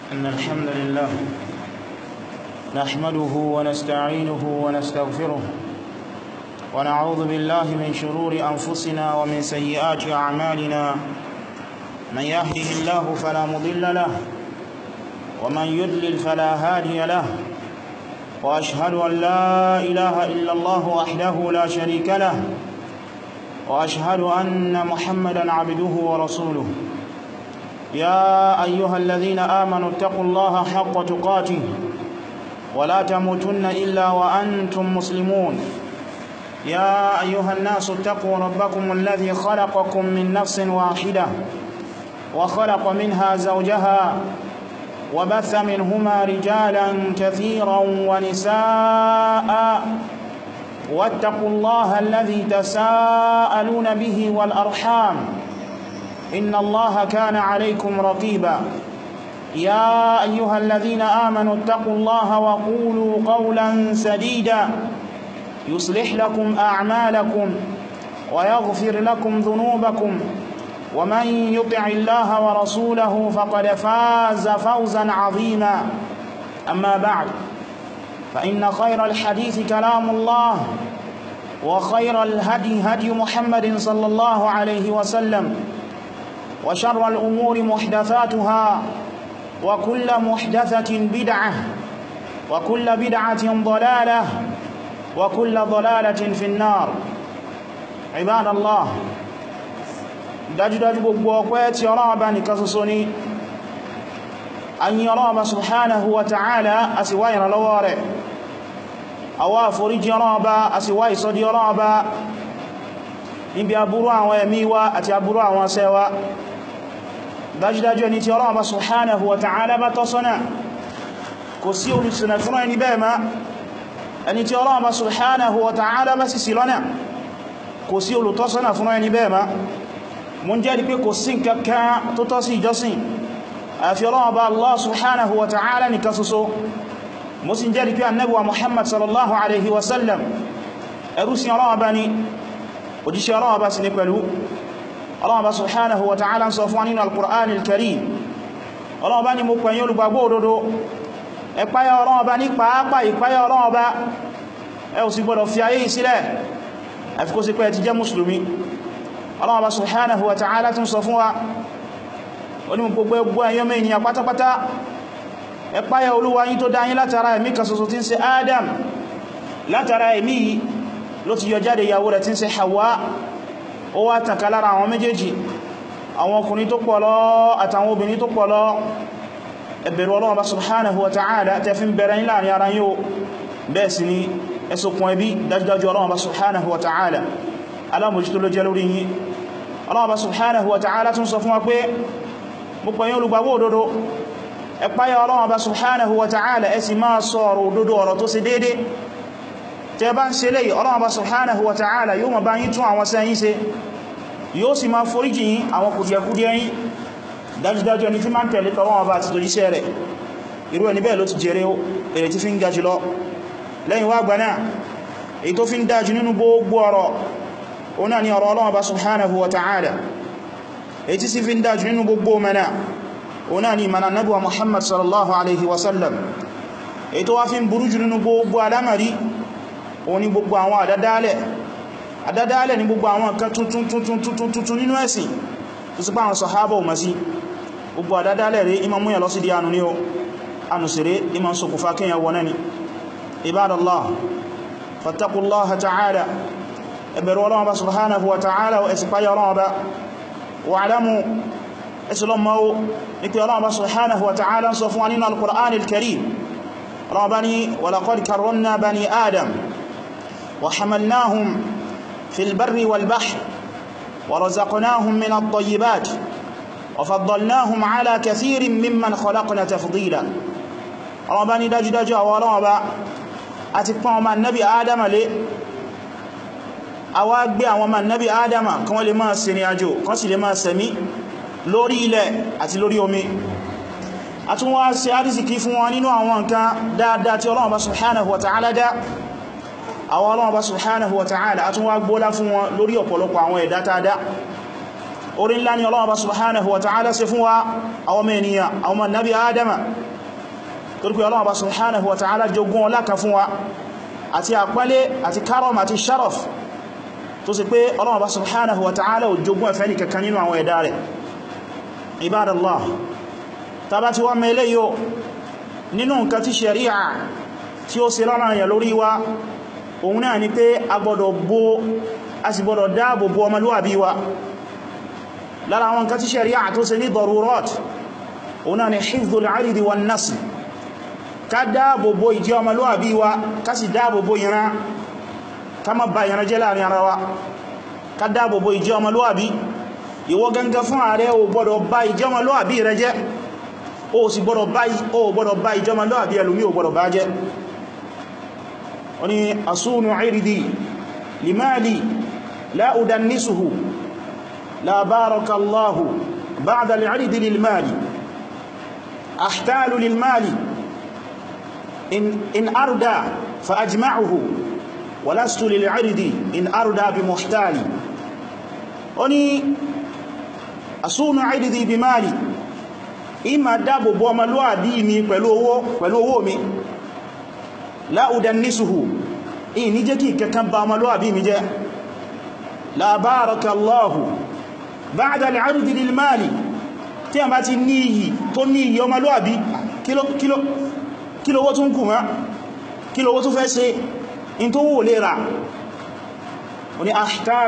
إن الحمد لله نحمده ونستعينه ونستغفره ونعوذ بالله من شرور أنفسنا ومن سيئات أعمالنا من يهده الله فلا مضل له ومن يضلل فلا هادي له وأشهد أن لا إله إلا الله وحده لا شريك له وأشهد أن محمدا عبده ورسوله يا أيها الذين آمنوا اتقوا الله حق تقاته ولا تموتن إلا وأنتم مسلمون يا أيها الناس اتقوا ربكم الذي خلقكم من نفس واحدة وخلق منها زوجها وبث منهما رجالا كثيرا ونساء واتقوا الله الذي تساءلون به والأرحام إن الله كان عليكم رقيبا يا أيها الذين آمنوا اتقوا الله وقولوا قولا سديدا يصلح لكم أعمالكم ويغفر لكم ذنوبكم ومن يطع الله ورسوله فقد فاز فوزا عظيما أما بعد فإن خير الحديث كلام الله وخير الهدي هدي محمد صلى الله عليه وسلم وشر الأمور محدثاتها وكل محدثة بدعة وكل بدعة ضلالة وكل ضلالة في النار عباد الله dájúdájú gbogbo ọpẹ́ tí Ọlọ́run bá nìkan ṣoṣo ni a yìn Ọlọ́run subhanahu wa ta'ala a sì wá ìrànlọ́wọ́ rẹ̀ a wá àforíjì Ọlọ́run bá a sì wá ìsọ́dí Ọlọ́run bá níbi aburú àwọn ẹ̀mí wa àti aburú àwọn ṣẹ́ wa dájúdájú ẹni tí Ọlọ́run subhanahu wa ta'ala bá tọ́ sọ́nà kò sí olùṣìnà fún ẹni bẹ́ẹ̀ má ẹni tí Ọlọ́run subhanahu wa ta'ala bá sì sí lọ́nà kò sí olùtọ́sọ́nà fún ẹni bẹ́ẹ̀ má mo ń jẹ́rìí pé kò sí kankan tó tọ́ sí ìjọsìn àfi Ọlọ́run Ọba Allah subhanahu wa ta'ala nìkan ṣoṣo mo sì ń jẹ́rìí pé Ànábì wa Muhammad sallallahu alaihi wasallam ẹrú sí Ọlọ́run Ọba ni òjíṣẹ́ Ọlọ́run Ọba sì ní pẹ̀lú Ọlọ́run Ọba subhanahu wa ta'ala ń sọ fún nínú al-Qur'an al-Karim Ọlọ́run Ọba ni mo pẹ̀yìn olùgbàgbọ́ òdodo ẹ páyà Ọlọ́run Ọba ní pàápàá ìpáyà Ọlọ́run Ọba ẹ ò sì gbọdọ̀ fi ayé sílẹ̀ àfi kó sí pé ẹ ti jẹ́ mùsùlùmí Allah subhanahu wa ta'ala tún sọ fún wa onímọ̀ gbogbo ẹ̀yọ́mọ̀ ènìyàn pátápátá ẹ páyà Olúwa yín tó dá yín látara ẹ̀mí kan ṣoṣo tí ń ṣe Adam látara ẹ̀mí ló ti yọ jáde ìyàwó rẹ̀ tí ń ṣe Hawa ó wá tàn ká lára àwọn méjèèjì àwọn ọkùnrin tó pọ̀ lọ àtàwọn obìnrin tó pọ̀ lọ ẹ bẹ̀rù Allah subhanahu wa ta'ala tẹ́ fi ń bẹ̀rẹ̀ yín láàrin ara yín o bẹ́ẹ̀ sì ni ẹ ṣokùn ẹbí dájúdájú Allah subhanahu wa ta'ala alámòjútó ló jẹ́ lórí yín Allah subhanahu wa ta'ala tún sọ fún wa pé mo pẹ̀yìn olùgbàgbọ́ òdodo ẹ páyà Allah subhanahu wa ta'ala ẹ sì máa sọ ọ̀rọ̀ òdodo ọ̀rọ̀ tó ṣe dédé tẹ́ bá ń ṣe lèyí Allah subhanahu wa ta'ala yóò máa bá yín tún àwọn sẹ́yìn ṣe yóò sì máa foríjì yín àwọn kùdìẹ̀kùdìẹ̀ yín dájúdájú ẹni tí máa ń tẹ̀lé tọwọ́n ọba àti tòjíṣẹ́ rẹ̀ irú ẹni bẹ́ẹ̀ ló ti jèrè èrè tí fi ń ga jùlọ lẹ́yìn wá gbaná èyí tó fi ń dájú nínú gbogbo ọ̀rọ̀ ona ni ọ̀rọ̀ Ọlọ́run Ọba subhanahu wa ta'ala èyí tí sì fi ń dájú nínú gbogbo mẹ́nà ona ni mana Ànábì wa Muhammad sallallahu alaihi wasallam èyí tó wá fi ń burú jù nínú gbogbo alámàrí o ní gbogbo àwọn àdádálẹ̀ ní gbogbo àwọn nǹkan tuntun nínú ẹ̀sìn tó sì pa àwọn sàhábà ò mọ̀ sí gbogbo àdádálẹ̀ rẹ̀ ima múyà lọ sí di anu ní o anu sì rẹ̀ ima sokùnfà kíyàn wọ́n ní ibadallah fattaqullaha ta'ala ẹbẹ̀rù Ọlọ́run Ọba subhanahu wa ta'ala ẹ̀sìpáyà Ọlọ́run Ọba wà alamu ẹ̀sìlọ́mọ́ ní pé Ọlọ́run Ọba subhanahu wa ta'ala ń sọ fún wa nínú al-Qur'an al-Karim Ọlọ́run Ọba ní wa laqad karramna bani Adam wa hamalnahum fil barri wal bahri wa razaqnahum min at-tayyibat wa faddalnahum ala kathirin mimman khalaqna tafdila Ọlọ́run Ọba ní dájúdájú àwọn Ọlọ́run Ọba àti pọ́n ọmọ Nabi Adam lé a wá gbé àwọn ọmọ Nabi Adama kan wọ́n lè máa ṣe ní àjò kan sì lè máa sẹ̀mí lórí ilẹ̀ àti lórí omi a tún wá ṣe àrísìkí fún wọn nínú àwọn nǹkan dáadáa tí Ọlọ́run Ọba subhanahu wa ta'ala dá àwọn Ọlọ́run Ọba subhanahu wa ta'ala a tún wá gbọ́lá fún wọn lórí ọ̀pọ̀lọpọ̀ àwọn ẹ̀dá tàdá orí ńlá ni Ọlọ́run subhanahu wa ta'ala ṣe fún wa àwọn ènìyàn àwọn nabi adama torí pé Ọlọ́run subhanahu wa ta'ala jogún ọlá kan fún wa àti àpọ́nlé àti karam àti sharaf tó sì pé Ọlọ́run subhanahu wa ta'ala ò jogún ẹ̀fẹ́ ní kankan nínú àwọn ẹ̀dá rẹ̀. Ibadallah, tàbá ti wá mẹ́lẹ̀ yóò nínú nǹkan tí ṣẹ̀ríà tí ó ṣe lọ́nà yà lórí wa òun náà ni pé a sì gbọ́dọ̀ dáàbò bo ọmọlúwàbí wa. lára àwọn nǹkan tí ṣẹ̀ríà tó ṣe ní darurat òun náà ni hifdhul 'irdi wan nasl, ká dáàbò bo ìjẹ́ ọmọlúwàbí wa, ká sì dáàbò bo ìran, ká má bà ìran jẹ́ láàrin ara wa, ká dáàbò bo ìjẹ́ ọmọlúwàbí. Ìwọ gangan fún ààrẹ ò gbọ́dọ̀ bà ìjẹ́ ọmọlúwàbí rẹ jẹ́, ó sì gbọ́dọ̀ bà ìjẹ́ ọmọlúwàbí ẹlòmí ò gbọ́dọ̀ bà jẹ́. Wọ́n ni asunu 'irdi limali la udannisuhu la barakallahu ba'da al-'irdi lilmali ahtalu lilmali in arda fa ajma'uhu wa lastu lil'irdi in arda bi muhtali. Oni asunu 'irdi bi mali, ima dáàbò bo ọmọlúwàbí mi pẹ̀lú owó mi, la udannisuhu, ní jẹ́ kí kankan ba ọmọlúwàbí mi jẹ́, la barakallahu ba'da al-'irdi lilmali, tí a bá ti ní iyì tó ní iyì ọmọlúwàbí kí lówó tún kù mọ́, kí lówó tún fẹ́ ṣe in tó wò lè rà. wọ́n ni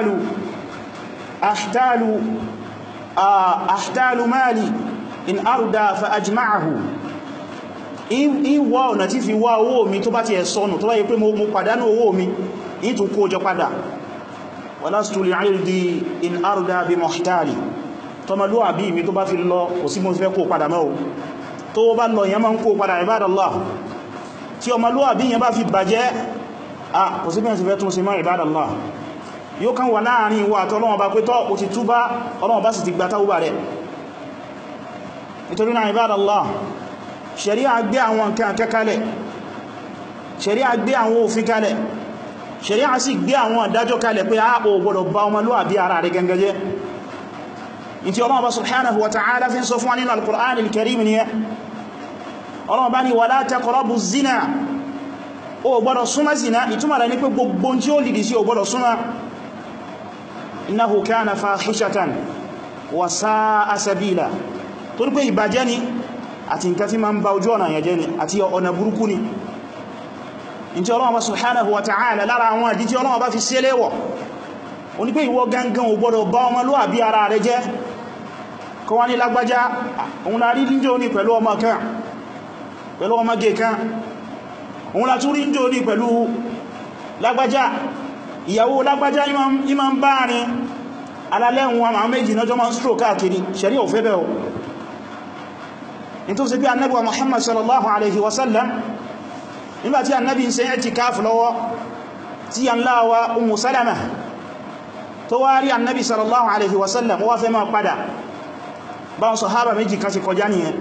ahtalu mali in arda fa ajma'ahu, in wá ọ̀nà tí fi wá owó mi tó bá ti ẹ̀sọ́nù tó bá yẹ pé mo pàdánù owó mi in tún kó jọ padà. walastu li'irdi in arda bi muhtali, tọmọlúwàbí mi tó bá fi lọ kò sí mo fẹ́ kó padà mọ́ tó bá lọ yẹn máa ń kó padà. Ibadallah, tí ọmọlúwàbí yẹn bá fi bàjẹ́ kò sí bẹ́ẹ̀ sí fẹ́ tún sí mọ́. Ibadallah, yóò kàn wà láàrin ìwọ àti Ọlọ́run bá pé tọ́ o ti túbá, Ọlọ́run bá sì ti gba tawba rẹ̀. Nítorí náà Ibadallah, ṣẹ̀ríà gbé àwọn nǹkan kẹ́kálẹ̀, ṣẹ̀ríà gbé àwọn òfin kalẹ̀, ṣẹ̀ríà sì gbé àwọn ìdájọ́ kalẹ̀ pé o gbọ́dọ̀ bá ọmọlúwàbí ara rẹ̀ gangan jẹ́. in tí Ọlọ́run subhanahu wa ta'ala fi ń sọ fún wa nínú al-Qur'an al-Karim ni Ọlọ́run bá ní wala taqrabu zina, o gbọ́dọ̀ súnmọ́ zina, ìtumọ̀ rẹ̀ ní pé gbogbo tí ó lìdí sí o gbọ́dọ̀ súnmọ́. innahu kana fahishatan wa sa'a sabila, torí pé ìbàjẹ́ ni àti nǹkan tí ma ń ba ojú ọ̀nà yẹn jẹ́ ni àti ọ̀nà burúkú ni. in tí Ọlọ́run subhanahu wa ta'ala lára àwọn àdí tí Ọlọ́run bá fi sí léwọ̀ o ní pé ìwọ gangan ò gbọ́dọ̀ bá ọmọlúwàbí ara rẹ̀ jẹ́, kọ wá ní lágbájá òun la rí níjò ní pẹ̀lú ọmọ kan, pẹ̀lú ọmọge kan, òun la tún rí níjò ní pẹ̀lú lágbájá, ìyàwó lágbájá ìmá ń bá rin alálẹ́hun àwọn méjì náà jọ máa ń stroke káàkiri. Ṣẹ̀rí ò fẹ́ bẹ́ o. in tó sì bí annabi wa Muhammad sallallahu alaihi wasallam nígbàtí annabi ń ṣe i'tikaf lọ́wọ́ tí yan láwa Ummu Salama tó wá rí annabi sallallahu alaihi wasallam wá fẹ́ máa padà, báwọn sàhábà méjì kan sì kọjá nìyẹn.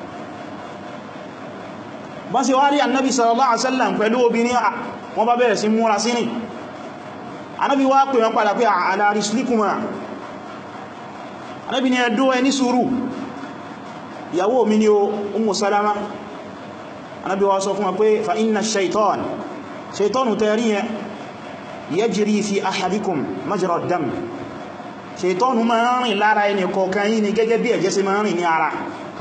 bá sì wá rí annabi sallallahu alaihi wasallam pẹ̀lú obìnrin wọ́n bá bẹ̀rẹ̀ sí múra sí ní. annabi wá pè wọ́n padà pé ala rislikuma, annabi ni ẹ̀dọ́ ẹni sùúrù, ìyàwó mi ni o Ummu Salama. annabi wá sọ fún wa pé fa inna shaitanu tẹ́rí yẹn yajri fi ahadikum majra ad-dam, shaitanu máa rìn lára ẹni kọ̀ọ̀kan yìí ni gẹ́gẹ́ bí ẹ̀jẹ̀ ṣe máa rìn ní ara.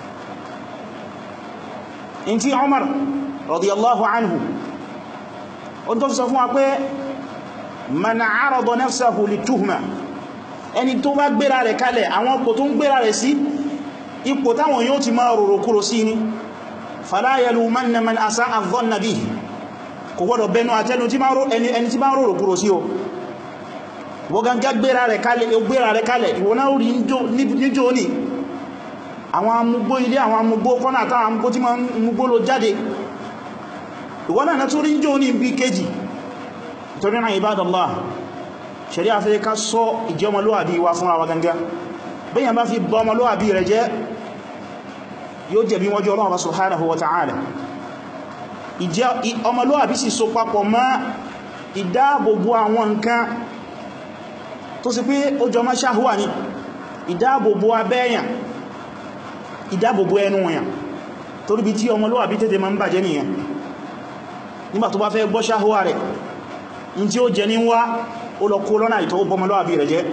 in tí Umar radiyallahu anhu o tó sọ fún wa pé man arada nafsahu lituhma, ẹni tó bá gbéra rẹ̀ kalẹ̀ àwọn ipò tó ń gbéra rẹ̀ sí ipò táwọn yóò ti máa rorò kúrò sí ní, fala yalumanna man asa'a adh-dhanna bihi, kò gbọ́dọ̀ bẹnu àtẹ́nu ẹni tí bá ń rorò kúrò sí o. wọ́n gangá gbéra rẹ̀ kalẹ̀ ìwọ náà rí níjò ní àwọn amúgbó ilé, àwọn amúgbó kọ́nà àtàwọn amúgbó tí ma ń múgbó lọ jáde, ìwọ náà tún rí níjò ní bí kejì. torí náà Ibadallah, ṣẹ̀ríà fẹ́ ká sọ ìjẹ́ ọmọlúwàbí wa fún àwa gangá. bẹ́yàn bá fi bọ́ ọmọlúwàbí rẹ̀ jẹ́ yóò jẹ̀bi wọ́n jọ Ọlọ́run subhanahu wa ta'ala. ìjẹ́ ọmọlúwàbí sì so papọ̀ mọ́ ìdáàbòbò àwọn nǹkan tó sì pé ó jọ mọ́ ṣáhúwà ní ìdáàbòbò abẹ́yàn, ìdáàbòbò ẹnu yàn, torí bí tí ọmọlúwàbí tètè ma ń bàjẹ́ nìyẹn. Nígbà tó bá fẹ́ gbọ́ ṣáhúwà rẹ̀, in tí ó jẹ ní wá ó lọ kó lọ́nà ìtọ́ bọmọlúwàbí rẹ̀ jẹ́.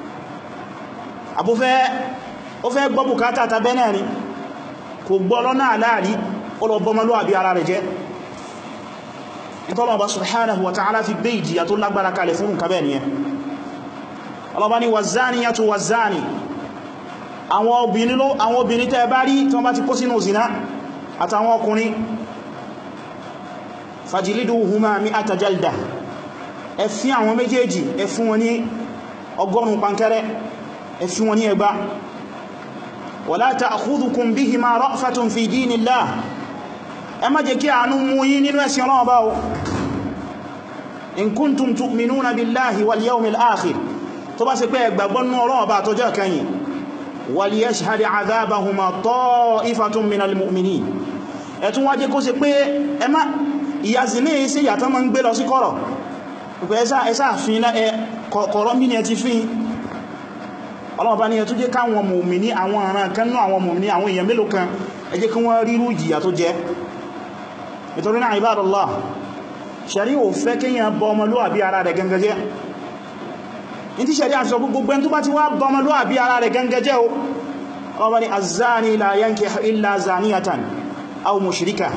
Ó fẹ́ gbọ́ bùkátà tàbẹ́ náà ni, kò gbọ́ lọ́nà aláàrí ó lọ bọmọlúwàbí ara rẹ̀ jẹ́. Ìtọ́lọ̀ Ọba subhanahu wa ta'ala fi gbé ìjìyà tó lágbára kalẹ̀ fún nǹkan bẹ́ẹ̀ nìyẹn. Ọlọ́ba ni waz-zaniyatu waz-zani, àwọn obìnrin tẹ́ bá rí tí wọ́n bá ti kó sínú zina àtàwọn ọkùnrin, fajliduhuma mi'ata jalda, ẹ fín àwọn méjèèjì, ẹ fún wọn ní 100 pankẹ́rẹ́, ẹ fún wọn ní ẹgbá. wala ta'khudhukum bihima ra'fatun fi dinillah, ẹ má jẹ́ kí àánú mú yín nínú ẹ̀sìn Ọlọ́run bá o. in kuntum tu'minuna billahi wal yawmil akhir, tó bá ṣe pé ẹ gbàgbọ́ nínú Ọlọ́run bá tọ́jọ́ kẹ́yìn. wal yashhad 'adhabahuma ta'ifatun minal mu'minin, ẹ tún wá jẹ́ kó ṣe pé ẹ má ìyàzì ní ìsẹ́ ìyàtọ́ ma ń gbé lọ sí kọ̀rọ̀, pẹ̀pẹ̀ ẹsà fin kọ̀rọ̀ mí ni ẹ ti fin. Ọlọ́run bá ní ẹ tún jẹ́ káwọn mùmìní, àwọn aràn kan náà àwọn mùmìní, àwọn èèyàn mélòó kan, ẹ jẹ́ kí wọ́n rírú ìjìyà tó jẹ́. Nítorí náà ibadallah, ṣẹ̀rí ò fẹ́ kíyàn bọ ọmọlúwàbí ara rẹ̀ gangan jẹ́. ní tí ṣẹ̀rí àti sọ gbogbo ẹni tó bá ti wá bọ ọmọlúwàbí ara rẹ̀ gangan jẹ́ o. Ọlọ́run bá ní az-zani la yankihu illa zaniyatan aw mushrika,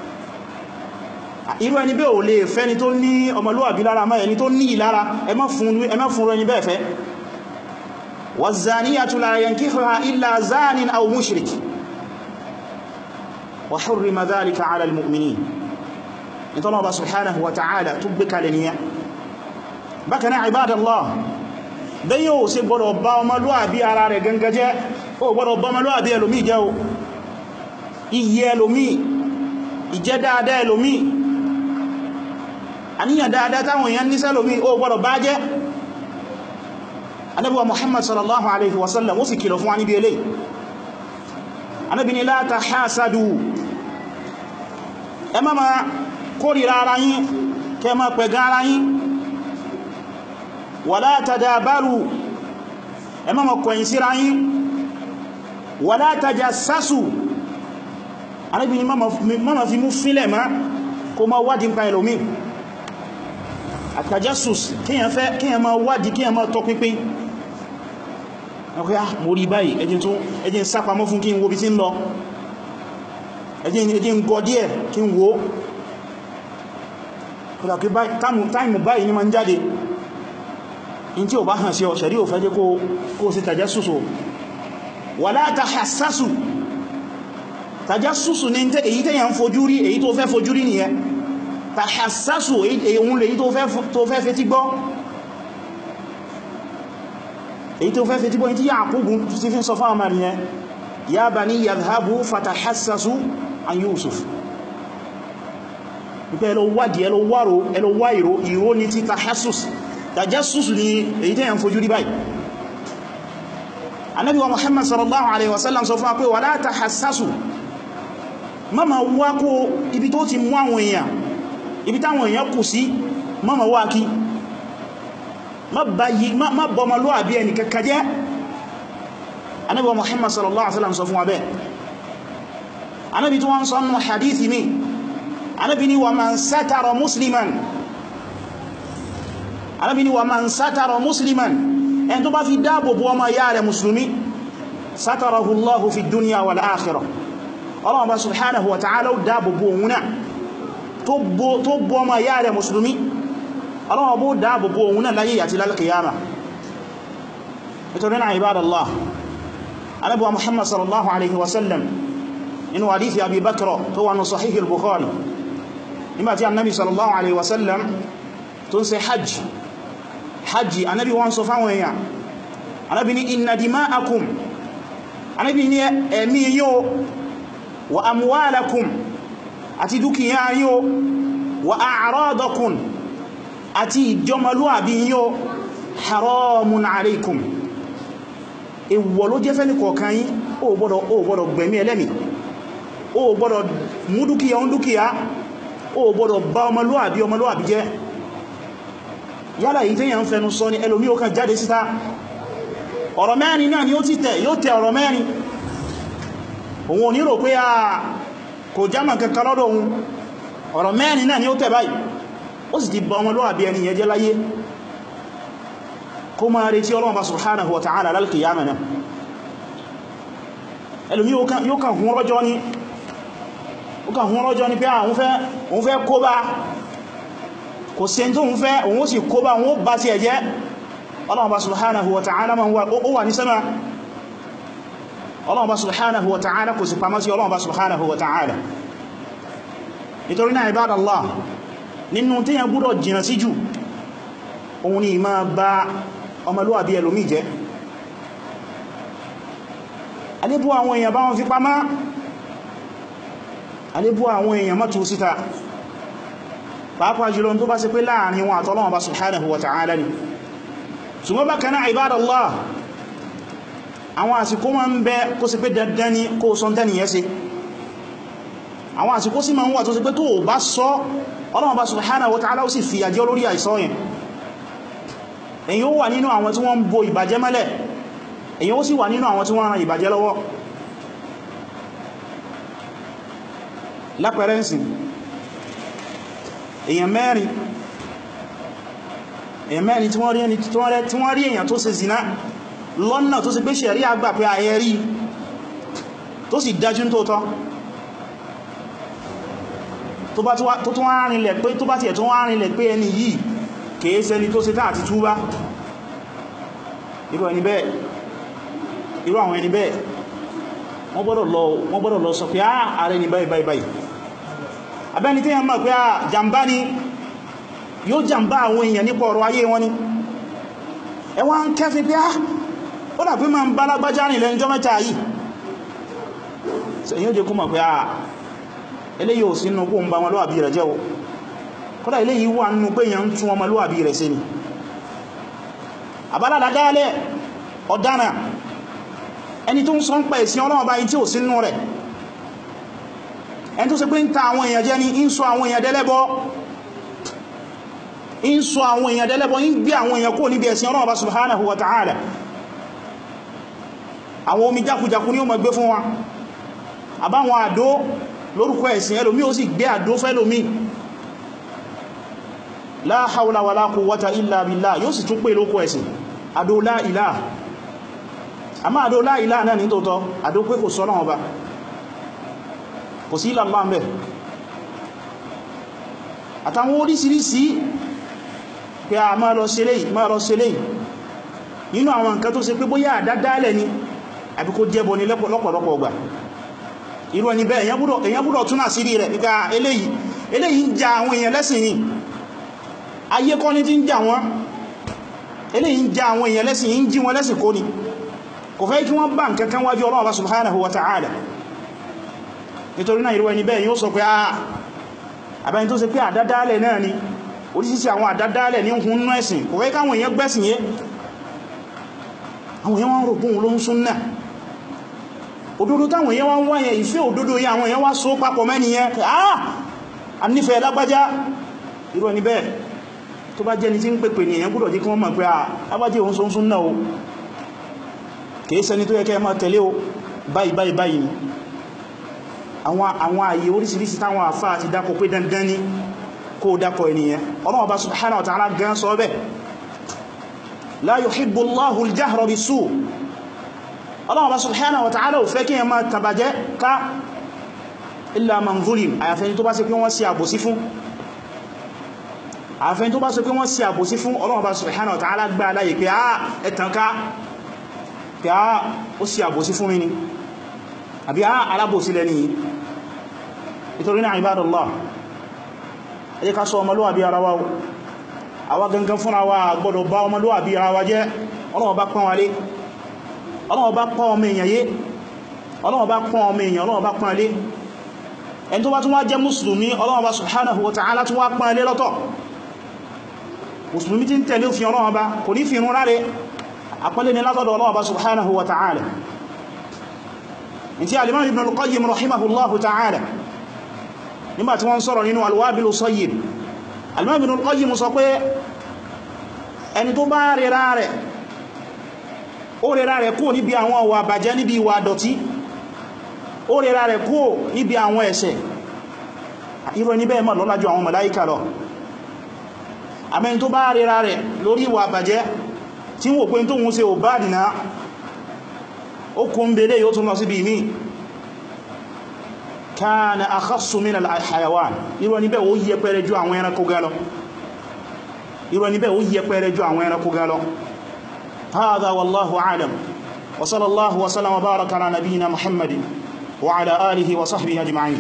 irú ẹni bẹ́ ò lè fẹ́ ni tó ní ọmọlúwàbí lára máa ẹni tó ní ìlara, ẹ má fún ẹni bẹ́ẹ̀ fẹ́. waz-zaniyatu la yankihuha illa zanin aw mushrik wa hurrima dhalika 'ala al-mu'minin. ìtọ́nà Ọba subhanahu wa ta'ala tó gbé kalẹ̀ nìyẹn. bákan náà ibadallah, bẹ́ yóò ṣe gbọ́dọ̀ bá ọmọlúwàbí ara rẹ̀ gangan jẹ́, ó gbọ́dọ̀ bá ọmọlúwàbí ẹlòmí jẹ́ o. iye ẹlòmí, ìjẹ́ dáadáa ẹlòmí, àníyàn dáadáa táwọn èèyàn ní sẹ́lòmí ó gbọ́dọ̀ bá jẹ́. Ànábì wa Muhammad sallallahu alaihi wasallam ó sì kìlọ̀ fún wa níbi eléyìí. Ànábì ní la tahasadu, ẹ má ma kórìíra ara yín, kẹ má pẹ̀gàn ara yín. wala tadabaru, ẹ má ma kọ̀yìn síra yín. wala tajassasu, Ànábì ní má ma fi mú fílẹ̀ má kó ma wádìí nípa ẹlòmí. Àtajassus, kíyàn máa wádìí, kíyàn máa tọpinpin. ọkọ̀ mo rí báyìí, ẹjìn sápamọ́ fún kí n wo bí tí ń lọ, ẹjìn gọ díẹ̀ kí n wo, kódà kí táìmù báyìí ní ma ń jáde. in tí ò bá hàn sí ọ, ṣẹ̀rí ò fẹ́ jẹ́ kó sí tajassus. wala tahassasu, tajassus ní èyí tẹ́yàn fojú rí, èyí tó fẹ́ fojú rí nìyẹn. Tahassasu, èyí lèyí tó fẹ́ fetí gbọ́, èyí tó fẹ́ fetí gbọ́, èyí tí Yaqubu ti fi sọ fáwọn mẹ́rin yẹn, ya bani yadhhabu fatahassasu an Yusuf. wípé ẹlọ wádìí, ẹlọ wá ìró ní ti tahassus. tajassus ní èyí tẹ́yàn fojú rí báyìí. Ànábì wa Muhammad sallallahu alaihi wasallam sọ fún wa pé wala tahassasu, má ma wá kó ibi tó ti mú àwọn èèyàn, ibi táwọn èèyàn kù sí, má ma wá kí, má bọmọlúwàbí ẹni kẹkẹ jẹ́. Ànábì wa Muhammad sallallahu alaihi wasallam sọ fún wa bẹ́ẹ̀. Ànábì tí wọ́n sọ nínú hadithi mi, Ànábì ni wa man satara musliman, Ànábì ni wa man satara musliman, ẹni tó bá fi dáàbò bo ọmọ ìyá rẹ̀ musulmi, satarahu Allahu fi dunya wal akhirah, Allah bá subhanahu wa ta'ala dáàbò bo òun náà, tó bọ́ ọmọ ìyá rẹ̀ musulmi, Allah bó dáàbò bo òun náà láyé àti lálkìyàmà. nítorí náà ibadallah, Ànábì wa Muhammad sallallahu alaihi wasallam inú hadithi Abi Bakr tó wà ní Sahih al-Bukhari, nígbàtí Ànábì sallallahu alaihi wasallam tó ń ṣe hajji, Ànábì wọ́n sọ fáwọn èèyàn, Ànábì ní inna dima'akum, Ànábì ní ẹ̀mí yíò, wa amwalakum, àti dúkìá yíò, wa a'radakum, àti ìjọmọlúwàbí yíò, haramun alaykum, èwọ̀ ló jẹ́ fẹ́ ní kọ̀ọ̀kan yín. ó gbọ́dọ̀ gbẹ̀mí ẹlẹ́mì, ó gbọ́dọ̀ mú dúkìá ń dúkìá, ó gbọ́dọ̀ bá ọmọlúwàbí jẹ́. yálà yìí tí yàn ń fẹnu sọ ní ẹlòmí ó kàn jáde síta ọ̀rọ̀ mẹ́rin náà ni ó ti tẹ̀ yóò tẹ ọ̀rọ̀ mẹ́rin òun ò ní rò pé kò jámà kankan lọ́dọ̀ òun ọ̀rọ̀ mẹ́rin náà ni ó tẹ̀ báyìí ó sì ti bá ọmọlúwàbí ẹni yẹn jẹ́ láyé kó máa retí Ọlọ́run bá subhanahu wa ta'ala lálkìyàmà náà ẹlùmí yóò kàn hún rọ́jọ́ ní pé òun fẹ́ kó bá kò sí tó ń fẹ́ òun ó sì kó bá òun ó bá ti ẹ̀jẹ́ Ọlọ́run bá subhanahu wa ta'ala ó wà ní sánmà Ọlọ́run bá subhanahu wa ta'ala kò sì pamọ́ sí Ọlọ́run bá subhanahu wa ta'ala nítorí náà ibadallah nínú tí yẹn gbọ́dọ̀ jìnà sí jù òun ni ìmá bá ọmọlúwàbí ẹlòmí jẹ́ alébú àwọn èèyàn bá wọn fi pamá alébú àwọn èèyàn mọ́tò síta pàápàá jùlọ tó bá ṣe pé láàrin wọn àtọ́lọ́wọ́n bá subhanahu wa ta'ala ni ṣùgbọ́n bá kaná ibadallah àwọn àsìkò máa ń bẹ kó sì pé dandan ni kó sọ tẹ́niyẹ sí àwọn àsìkò sí máa ń wà tó sì pé tó bá sọ Ọlọ́run bá subhanahu wa ta'ala ó sì fi àjẹ́ olórí àìsọ́ yẹn èyí ó wà nínú àwọn tí wọ́n ń bo ìbàjẹ́ mẹ́lẹ̀ èyí ó sì wà nínú àwọn tí wọ́n ran ìbàjẹ́ lọ́wọ́ lápẹrẹnsì èyàn mẹ́rin tí wọ́n rí èyàn tó ṣe zina lọ́nà tó sì pé ṣẹ̀rí àgbà pé ayẹ rí tó sì dájú tó tọ́ tó tún wá rìnlẹ̀ pé tó bá tiẹ̀ tó wá rìnlẹ̀ pé ẹni yìí kìí ṣẹni tó ṣe tá àti túbá irú àwọn ẹni bẹ́ẹ̀ wọ́n gbọ́dọ̀ lọ sọ pé ààrẹ ni báyìí báyìí abẹ́ni tí yẹn mọ̀ pé jàmbá ni yóò jàmbá àwọn èèyàn nípa ọ̀rọ̀ ayé wọn ni ẹwà ń kẹfì pé ó dà pé ma ń bá lágbájá rìn lẹ́njọ́ mẹ́ta yìí èyí ó jẹ́ kó mọ̀ pé eléyìí ò sínú kó ń bá ọmọlúwàbí rẹ̀ jẹ́ o kódà eléyìí wà nínú pé èèyàn ń tún ọmọlúwàbí rẹ̀ ṣe ni àbáládá dálẹ̀ ọ̀dánà ẹni tó ń sọ ń pa ìsìn Ọlọ́run báyìí tí ò sínú rẹ̀ ẹni tó ṣe pé ń ta àwọn èèyàn jẹ́ ni ń sọ àwọn èèyàn dẹ́lẹ́bọ ń gbé àwọn èèyàn kó níbi ẹ̀sìn Ọlọ́run bá subhanahu wa ta'ala àwọn omi jákujàku ní ó máa gbé fún wa àbáwọn àdó lórúkọ ẹ̀sìn ẹlòmí ó sì gbé àdó fẹ́lòmí la hawla wala quwwata illa billah yóò sì tún pè lókọ ẹ̀sìn àdó la ilaha àmá àdó la ilaha náà ní tòótọ́ àdó pé kò sọ́nà ọba kò sí ìlàlá mẹ́ àtàwọn orísìírísìí pé a máa lọ ṣẹlẹ̀ nínú àwọn nǹkan tó ṣe pé bóyá àdádálẹ̀ ni àbí kó jẹ́bọ ní lọ́pọ̀lọpọ̀ ọgbà irú ẹni bẹ́ẹ̀ èyàn gbọ́dọ̀ túnà sí rẹ̀ nípa eléyìí ń ja àwọn èèyàn lẹ́sìn ni ayé kọ́ ní tí ń jà wọ́n eléyìí ń ja àwọn èèyàn lẹ́sìn ń jí wọn lẹ́sìn kó ni kò fẹ́ kí wọ́n bá nǹkan kan wájú Ọlọ́run subhanahu wa ta'ala nítorí náà irú ẹni bẹ́ẹ̀ yóò sọ pé àbẹ́ni tó ṣe pé àdádálẹ̀ náà ni oríṣiríṣi àwọn àdádálẹ̀ ní ohun nú ẹ̀sìn kò fẹ́ káwọn èèyàn gbẹ́sìn yé àwọn èèyàn wọ́n rò bóhun ló ń súnnà òdodo táwọn èèyàn wá ń wáyẹ ìfẹ́ òdodo yẹn àwọn èèyàn wá so papọ̀ mẹ́ni yẹn a nífẹ̀ẹ́ lágbájá irú ẹni bẹ́ẹ̀ tó bá jẹ́ ni tí ń pèpè ní èèyàn gbọ́dọ̀ jí kí wọ́n mọ̀ pé lágbájá òun so ń súnnà o kìí ṣẹni tó yẹ kẹ́ máa tẹ̀lé o báyìí báyìí ni àwọn ààyè oríṣiríṣi táwọn àfáà ti dákọ̀ pé dandan ni kó dákọ̀ ènìyàn Ọlọ́run bá subhanahu wa ta'ala gan sọ bẹ́ẹ̀ la yuhibbu Allahu al-jahra bis-su' Allah bá subhanahu wa ta'ala ò fẹ́ kí ẹ máa tàbàjẹ́ ká illa man zulim àyàfẹ́ni tó bá ṣe pé wọ́n sí àbòsí fún Allah bá subhanahu wa ta'ala gbá aláyè pé ẹ̀tàn ká pé ó sí àbòsí fún mi ni àbí alábòsí lẹ́ni nítorí náà ibadallah ẹ jẹ́ ká ṣọ́ ọmọlúwàbí ara wa àwa gangan fúnra wa gbọ́dọ̀ bá ọmọlúwàbí ara wa jẹ́ Ọlọ́run bá pọ́n wa lé Ọlọ́run bá pọ́n ọmọ èèyàn yé Ọlọ́run bá pọ́n ọmọ èèyàn Ọlọ́run bá pọ́n lé ẹni tó bá tún wá jẹ́ mùsùlùmí Ọlọ́run bá subhanahu wa ta'ala tún wá pọ́n lé lọ́tọ̀ mùsùlùmí tí ń tẹ̀lé òfin Ọlọ́run bá kò ní fi irun ráre àpọ́nlé ní látọ̀dọ̀ Ọlọ́run bá subhanahu wa ta'ala in tí al-Imam Ibn al-Qayyim rahimahullahu ta'ala nígbàtí wọ́n sọ̀rọ̀ nínú al-Wabil as-Sayyib al-Imam Ibn al-Qayyim sọ pé ẹni tó bá rí rárẹ̀ ó rẹra rẹ̀ kúrò níbi àwọn ìwà àbàjẹ́, níbi ìwà àdọ̀tí, ó rẹra rẹ̀ kúrò níbi àwọn ẹ̀ṣẹ̀. irú ẹni bẹ́ẹ̀ mọ̀ lọ́lá ju àwọn màláíkà lọ. àmẹ́ni tó bá rẹra rẹ̀ lórí ìwà àbàjẹ́ tí wò pé tó ń ṣe ò bá dìná, ó kún belé yóò tún lọ síbi ìmí, kana akhassu min al-hayawan. irú ẹni bẹ́ẹ̀ ó yẹpẹrẹ ju àwọn ẹranko gan lọ. irú ẹni bẹ́ẹ̀ ó yẹpẹrẹ ju àwọn ẹranko gan lọ. هذا والله أعلم وصلى الله وسلم وبارك على نبينا محمد وعلى آله وصحبه أجمعين.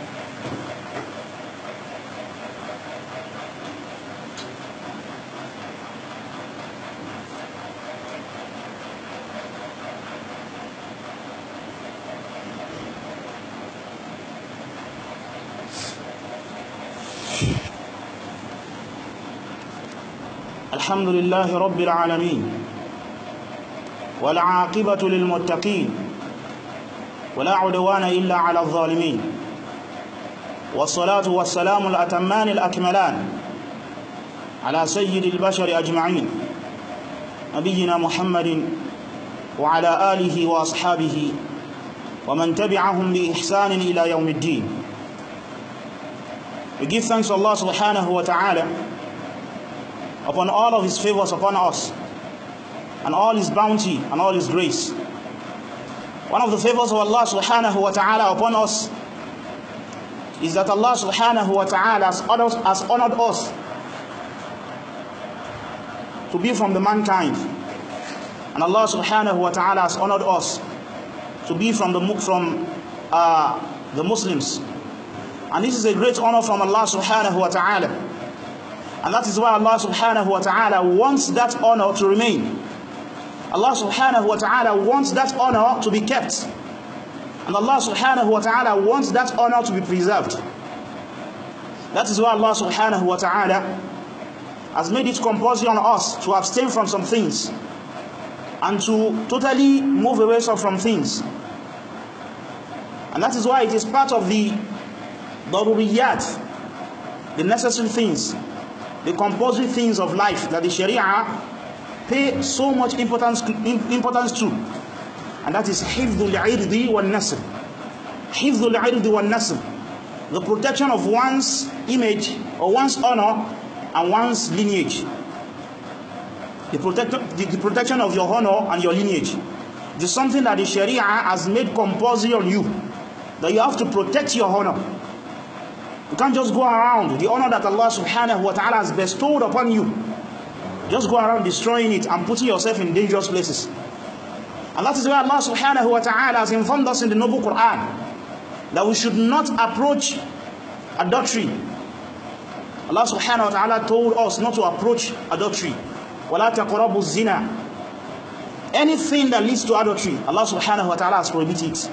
الحمد لله رب العالمين والعاقبة للمتقين ولا عدوان إلا على الظالمين، والصلاة والسلام الأتمان الأكملان على سيد البشر أجمعين نبينا محمد وعلى آله وأصحابه ومن تبعهم بإحسان إلى يوم الدين. We give thanks to Allah subhanahu wa ta'ala upon all of his favors upon us and all his bounty and all his grace. One of the favors of Allah subhanahu wa ta'ala upon us is that Allah subhanahu wa ta'ala has honored us to be from the mankind, and Allah subhanahu wa ta'ala has honored us to be from the Muslims, and this is a great honor from Allah subhanahu wa ta'ala, and that is why Allah subhanahu wa ta'ala wants that honor to remain. Allah subhanahu wa ta'ala wants that honor to be kept, and Allah subhanahu wa ta'ala wants that honor to be preserved. That is why Allah subhanahu wa ta'ala has made it compulsory on us to abstain from some things and to totally move away from things. And that is why it is part of the daruriyat, the necessary things, the compulsory things of life that the Sharia pay so much importance to, and that is hifdhul irdi wal nasl. Hifdhul irdi wal nasl, the protection of one's image or one's honor and one's lineage. The protection of your honor and your lineage. It is something that the Sharia has made compulsory on you, that you have to protect your honor. You can't just go around the honor that Allah subhanahu wa ta'ala has bestowed upon you, just go around destroying it and putting yourself in dangerous places. And that is why Allah subhanahu wa ta'ala has informed us in the noble Quran that we should not approach adultery. Allah subhanahu wa ta'ala told us not to approach adultery. وَلَا تَقْرَبُوا الزِّنَا. Anything that leads to adultery, Allah subhanahu wa ta'ala has prohibited it.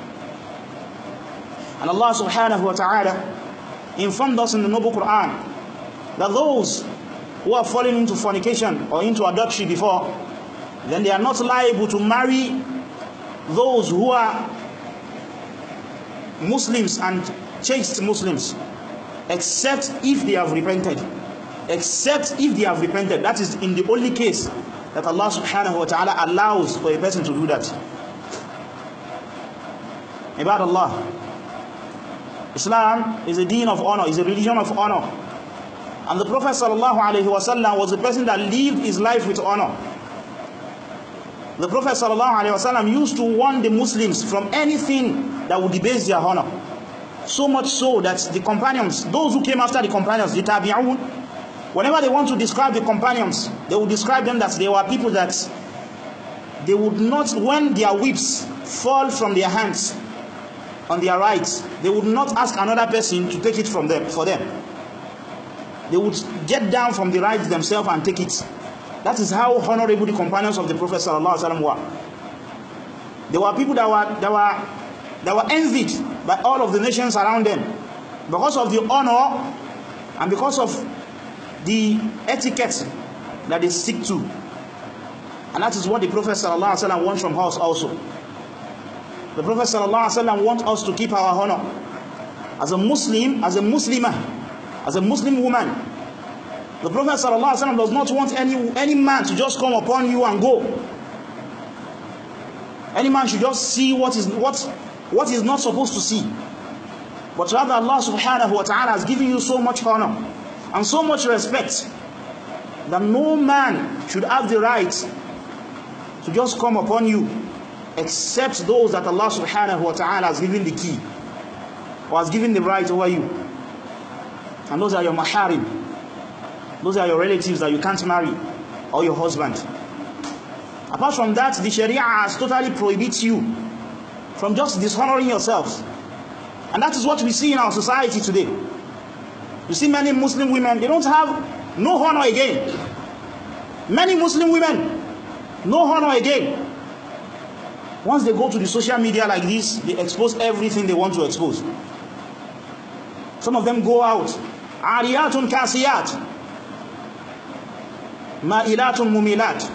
And Allah subhanahu wa ta'ala informed us in the noble Quran that those who are falling into fornication or into adultery before, then they are not liable to marry those who are Muslims and chaste Muslims, except if they have repented. Except if they have repented. That is in the only case that Allah subhanahu wa ta'ala allows for a person to do that. Ibad Allah, Islam is a deen of honor, is a religion of honor. And the Prophet sallallahu alaihi wasallam was a person that lived his life with honor. The Prophet sallallahu alaihi wasallam used to warn the Muslims from anything that would debase their honor. So much so that the companions, those who came after the companions, the tabi'un, whenever they want to describe the companions, they would describe them that they were people that they would not, when their whips fall from their hands on their right, they would not ask another person to take it from them, for them. They would get down from the right themselves and take it. That is how honorable the companions of the Prophet sallallahu alaihi wasallam were. They were people that were envied by all of the nations around them because of the honor and because of the etiquette that they stick to. And that is what the Prophet sallallahu alaihi wasallam wants from us also. The Prophet sallallahu alaihi wasallam wants us to keep our honor as a Muslim, as a Muslimah, as a Muslim woman. The Prophet sallallahu alaihi wasallam does not want any man to just come upon you and go. Any man should just see what is not supposed to see. But rather Allah subhanahu wa ta'ala has given you so much honor and so much respect that no man should have the right to just come upon you except those that Allah subhanahu wa ta'ala has given the key or has given the right over you. And those are your maharim. Those are your relatives that you can't marry, or your husband. Apart from that, the Sharia has totally prohibits you from just dishonoring yourselves. And that is what we see in our society today. You see many Muslim women, they don't have no honor again. Many Muslim women, no honor again. Once they go to the social media like this, they expose everything they want to expose. Some of them go out, ariyatun kasiyat, ma'ilatun mumilat.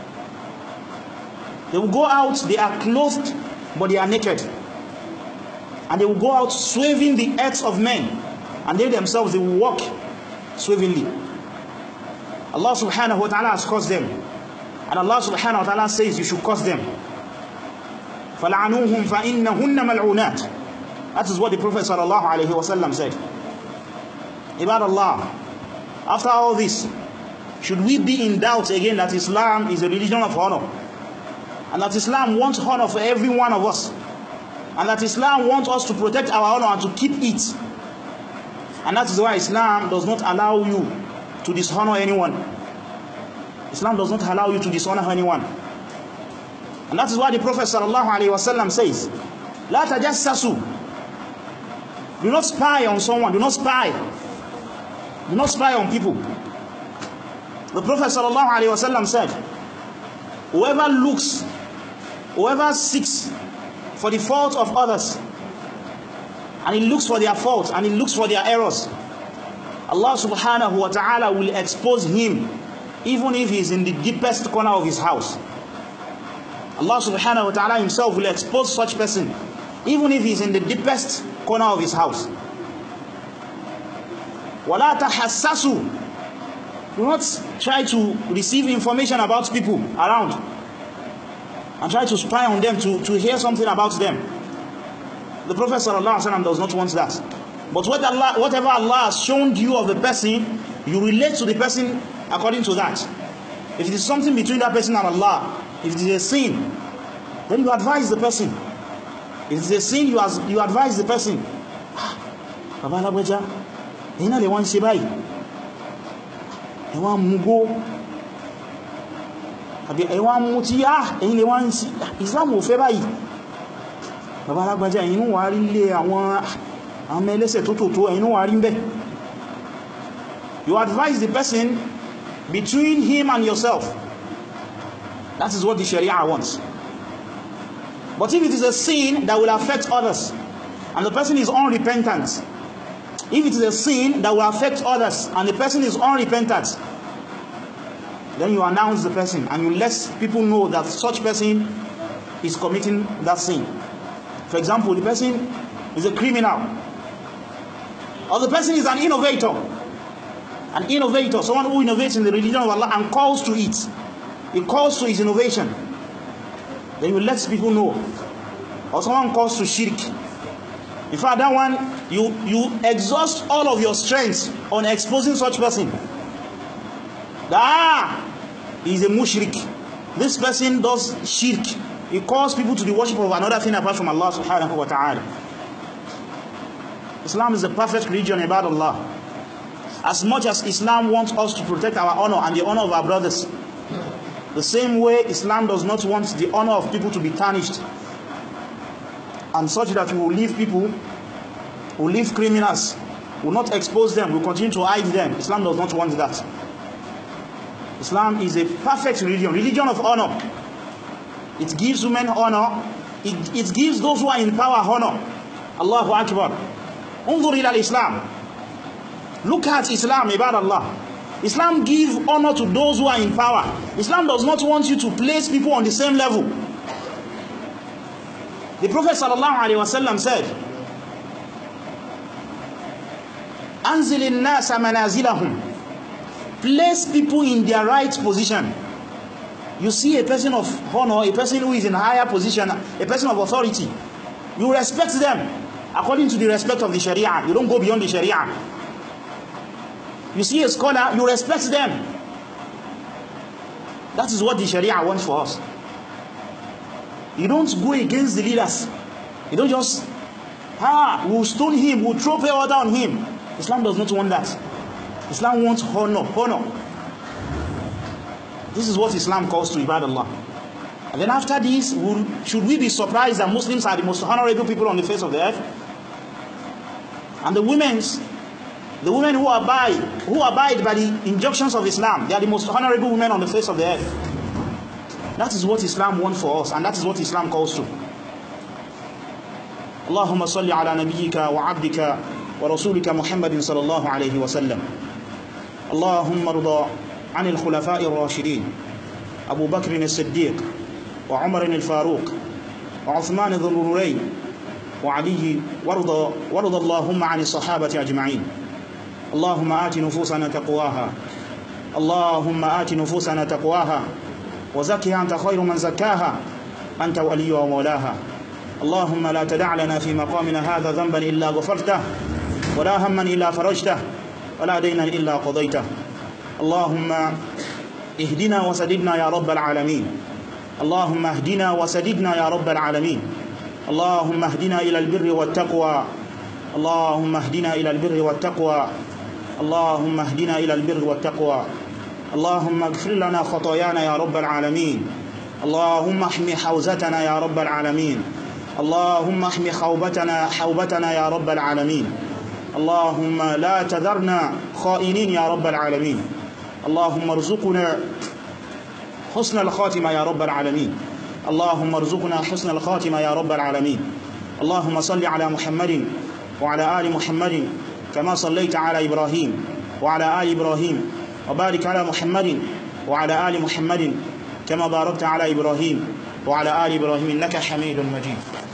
They will go out, they are clothed, but they are naked. And they will go out swerving the acts of men, and they themselves, they will walk swervingly. Allah subhanahu wa ta'ala has cursed them, and Allah subhanahu wa ta'ala says you should curse them. فَلَعَنُوهُمْ فَإِنَّهُنَّ مَلْعُونَاتٍ. That is what the Prophet sallallahu alayhi wa sallam said. Ibad Allah, after all this, should we be in doubt again that Islam is a religion of honor, and that Islam wants honor for every one of us, and that Islam wants us to protect our honor and to keep it? And that is why Islam does not allow you to dishonor anyone. Islam does not allow you to dishonor anyone. And that is why the Prophet sallallahu alaihi wasallam says, "La tajassasu." Do not spy on someone. Do not spy. Do not spy on people. The Prophet sallallahu alaihi wasallam said, whoever seeks for the fault of others, and he looks for their fault, and he looks for their errors, Allah subhanahu wa ta'ala will expose him, even if he is in the deepest corner of his house. Allah subhanahu wa ta'ala himself will expose such person, even if he is in the deepest corner of his house. وَلَا تَحَسَّسُوا. Do not try to receive information about people around and try to spy on them, to hear something about them. The Prophet sallallahu alaihi wasallam does not want that. But whatever Allah has shown you of the person, you relate to the person according to that. If it is something between that person and Allah, if it is a sin, then you advise the person. If it is a sin, you advise the person. Baba Lagbeja, ẹ̀yin náà lè wọ́n ṣe báyìí, ẹ wá mú gbó, àbí ẹ wá mú tí ẹ̀yin lè wọ́n ṣe, Islam ò fẹ́ báyìí. Baba Lagbeja, ẹ̀yin náà wà rí lé àwọn ẹlẹ́ṣẹ̀ tó ẹ̀yin náà wà rí ń bẹ̀. You advise the person between him and yourself. That is what the Sharia wants. But if it is a sin that will affect others, and the person is unrepentant, if it is a sin that will affect others, and the person is unrepentant, then you announce the person, and you let people know that such person is committing that sin. For example, the person is a criminal, or the person is an innovator. An innovator, someone who innovates in the religion of Allah and calls to it. He calls to his innovation. Then you let people know. Or someone calls to shirk. In fact, that one, you exhaust all of your strength on exposing such person. He is a mushrik. This person does shirk. He calls people to the worship of another thing apart from Allah subhanahu wa ta'ala. Islam is the perfect religion about Allah. As much as Islam wants us to protect our honor and the honor of our brothers, the same way Islam does not want the honor of people to be tarnished, and such that we will leave people, will leave criminals, will not expose them, will continue to hide them. Islam does not want that. Islam is a perfect religion of honor. It gives women honor. It gives those who are in power honor. Allahu Akbar. Unzur ila al-Islam. Look at Islam, ibad Allah. Islam gives honor to those who are in power. Islam does not want you to place people on the same level. The Prophet sallallahu alaihi wasallam said, "Anzilin nasa manazilahum." Place people in their right position. you see a person of honor, a person who is in a higher position, a person of authority, you respect them according to the respect of the Sharia. You don't go beyond the Sharia. You see a scholar, you respect them. That is what the Sharia wants for us. You don't go against the leaders. You don't just, we'll stone him, we'll throw pure water on him. Islam does not want that. Islam wants honor. This is what Islam calls to ibadallah. And then after this, should we be surprised that Muslims are the most honorable people on the face of the earth? And the women who abide by the injunctions of Islam, they are the most honorable women on the face of the earth. That is what Islam wants for us, and that is what Islam calls to. Allahumma salli ala nabiyyika wa abdika wa rasulika Muhammadin sallallahu alayhi wa sallam. Allahumma rida عن الخلفاء الراشدين أبو بكر الصديق وعمر الفاروق وعثمان ذو النورين وعلي وارض اللهم عن الصحابة أجمعين. اللهم آت نفوسنا تقواها اللهم آت نفوسنا تقواها وزكها أنت خير من زكاها أنت ولي ومولاها. اللهم لا تدع لنا في مقامنا هذا ذنبا إلا غفرته ولا هما إلا فرجته ولا دينا إلا قضيته. اللهم اهدنا وسددنا يا رب العالمين. اللهم اهدنا وسددنا يا رب العالمين. اللهم اهدنا إلى البر والتقوى. اللهم اهدنا إلى البر والتقوى. اللهم اهدنا إلى البر والتقوى. اللهم اغفر لنا خطايانا يا رب العالمين. اللهم احمي حوزتنا يا رب العالمين. اللهم احمي حوبتنا يا رب العالمين. اللهم لا تذرنا خائنين يا رب العالمين. اللهم ارزقنا حسن الخاتمة يا رب العالمين. اللهم ارزقنا حسن الخاتمة يا رب العالمين. اللهم صل على محمد وعلى آل محمد كما صليت على إبراهيم وعلى آل إبراهيم وبارك على محمد وعلى آل محمد كما باركت على إبراهيم وعلى آل إبراهيم إنك حميد مجيد.